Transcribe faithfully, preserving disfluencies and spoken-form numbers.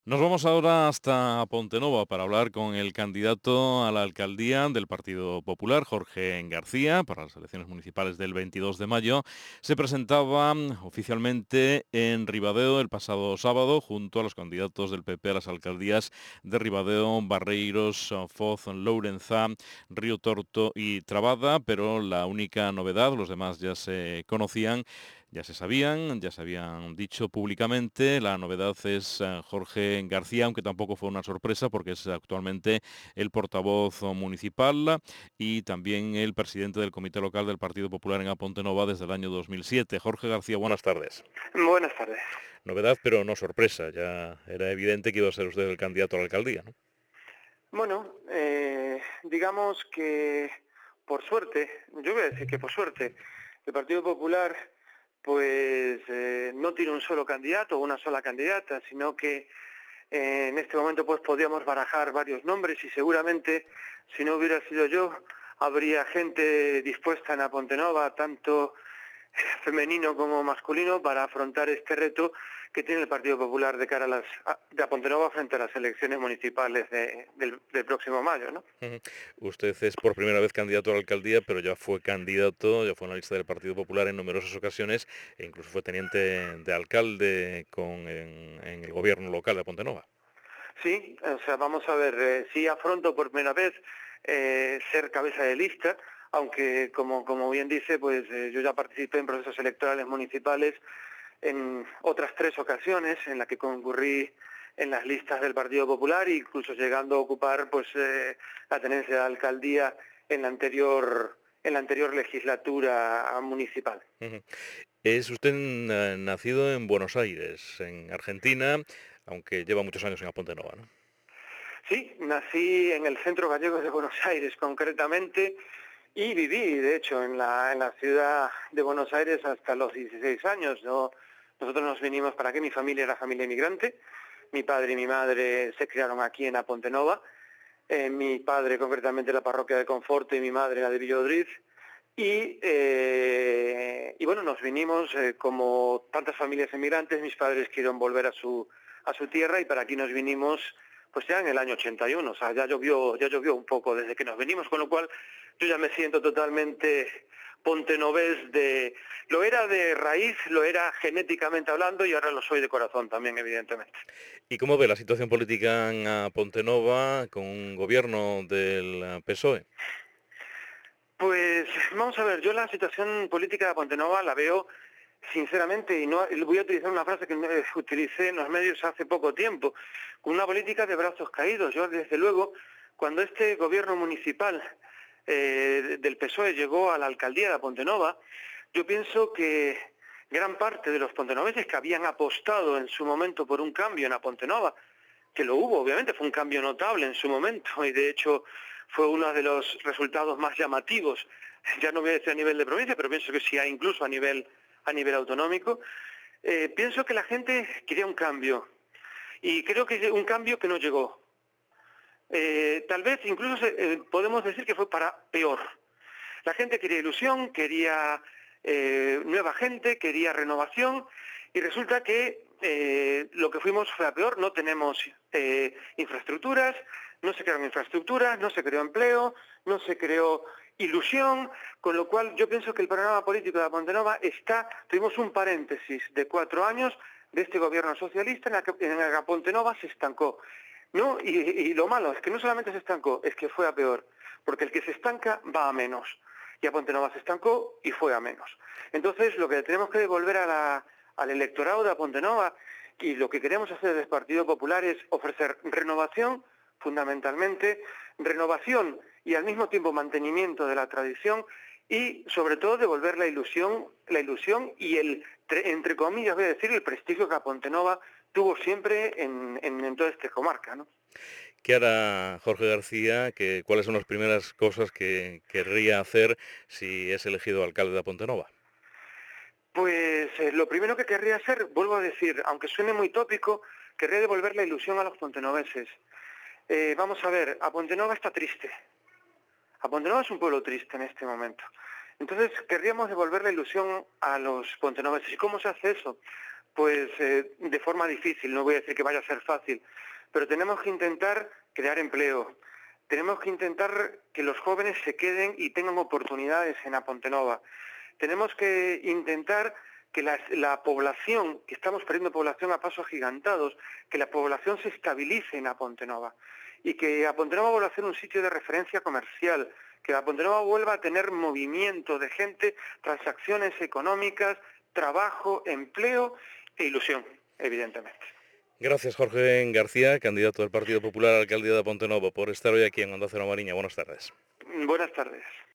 Nos vamos ahora hasta Pontenova para hablar con el candidato a la alcaldía del Partido Popular, Jorge García, para las elecciones municipales del veintidós de mayo. Se presentaba mm, oficialmente en Ribadeo el pasado sábado junto a los candidatos del P P a las alcaldías de Ribadeo, Barreiros, Foz, Lourenzá, Río Torto y Trabada, pero la única novedad, los demás ya se conocían, ya se sabían, ya se habían dicho públicamente. La novedad es eh, Jorge García, aunque tampoco fue una sorpresa porque es actualmente el portavoz municipal y también el presidente del Comité Local del Partido Popular en Apontenova desde el año dos mil siete. Jorge García, buenas tardes. Buenas tardes. Novedad, pero no sorpresa. Ya era evidente que iba a ser usted el candidato a la alcaldía, ¿no? Bueno, eh, digamos que por suerte, yo voy a decir que por suerte, el Partido Popular pues eh, no tiene un solo candidato o una sola candidata, sino que eh, en este momento pues podríamos barajar varios nombres y seguramente si no hubiera sido yo, habría gente dispuesta en Apontenova, tanto femenino como masculino, para afrontar este reto que tiene el Partido Popular de cara a las a, de Apontenova frente a las elecciones municipales de, del, del próximo mayo, ¿no? Ujú. Usted es por primera vez candidato a la alcaldía, pero ya fue candidato, ya fue en la lista del Partido Popular en numerosas ocasiones e incluso fue teniente de alcalde con, en, en el gobierno local de Pontenova. Sí, o sea, vamos a ver, eh, sí afronto por primera vez eh, ser cabeza de lista, aunque como, como bien dice, pues eh, yo ya participé en procesos electorales municipales en otras tres ocasiones en las que concurrí en las listas del Partido Popular, incluso llegando a ocupar pues eh, la tenencia de alcaldía en la anterior en la anterior legislatura municipal. Ujú. Es usted na- nacido en Buenos Aires, en Argentina, aunque lleva muchos años en Apontenova, ¿no? Sí, nací en el centro gallego de Buenos Aires concretamente y viví, de hecho, en la, en la ciudad de Buenos Aires hasta los dieciséis años. ¿No? Nosotros nos vinimos para aquí, mi familia era familia inmigrante, mi padre y mi madre se criaron aquí en Apontenova, eh, mi padre concretamente en la parroquia de Conforto y mi madre la de Villodriz. Y, eh, y bueno, nos vinimos eh, como tantas familias inmigrantes, mis padres quisieron volver a su, a su tierra y para aquí nos vinimos pues ya en el año ochenta y uno, o sea, ya llovió, ya llovió un poco desde que nos venimos, con lo cual yo ya me siento totalmente pontenovés de... Lo era de raíz, lo era genéticamente hablando y ahora lo soy de corazón también, evidentemente. ¿Y cómo ve la situación política en Apontenova con un gobierno del eh, P S O E? Pues vamos a ver, yo la situación política de Pontenova la veo sinceramente, y no voy a utilizar una frase que eh, utilicé en los medios hace poco tiempo, con una política de brazos caídos. Yo, desde luego, cuando este gobierno municipal eh, del P S O E llegó a la alcaldía de Pontenova, yo pienso que gran parte de los pontenoveses que habían apostado en su momento por un cambio en Pontenova, que lo hubo, obviamente, fue un cambio notable en su momento y de hecho fue uno de los resultados más llamativos, ya no voy a decir a nivel de provincia, pero pienso que sí incluso a nivel, a nivel autonómico. Eh, pienso que la gente quería un cambio y creo que un cambio que no llegó. Eh, tal vez incluso eh, podemos decir que fue para peor. La gente quería ilusión, quería eh, nueva gente, quería renovación y resulta que eh, lo que fuimos fue a peor. No tenemos eh, infraestructuras, no se crearon infraestructuras, no se creó empleo, no se creó ilusión, con lo cual yo pienso que el panorama político de Pontenova está, tuvimos un paréntesis de cuatro años de este gobierno socialista en el que, en el que Pontenova se estancó. No, y, y lo malo es que no solamente se estancó, es que fue a peor, porque el que se estanca va a menos. Y Apontenova se estancó y fue a menos. Entonces, lo que tenemos que devolver a la, al electorado de Apontenova y lo que queremos hacer desde el Partido Popular es ofrecer renovación, fundamentalmente, renovación y al mismo tiempo mantenimiento de la tradición y, sobre todo, devolver la ilusión, la ilusión y el, entre comillas, voy a decir, el prestigio que Apontenova tuvo siempre en, en, en toda esta comarca, ¿no? ¿Qué hará Jorge García? Que, ¿cuáles son las primeras cosas que querría hacer si es elegido alcalde de Apontenova? Pues eh, lo primero que querría hacer, vuelvo a decir, aunque suene muy tópico, querría devolver la ilusión a los pontenoveses. Eh, vamos a ver, Apontenova está triste. Apontenova es un pueblo triste en este momento. Entonces querríamos devolver la ilusión a los pontenoveses. ¿Y cómo se hace eso? pues eh, de forma difícil, no voy a decir que vaya a ser fácil, pero tenemos que intentar crear empleo, tenemos que intentar que los jóvenes se queden y tengan oportunidades en A Pontenova, tenemos que intentar que la, la población, que estamos perdiendo población a pasos agigantados, que la población se estabilice en A Pontenova y que A Pontenova vuelva a ser un sitio de referencia comercial, que A Pontenova vuelva a tener movimiento de gente, transacciones económicas, trabajo, empleo e ilusión, evidentemente. Gracias, Jorge García, candidato del Partido Popular a la alcaldía de Ponte Novo, por estar hoy aquí en Onda Cero Mariña. Buenas tardes. Buenas tardes.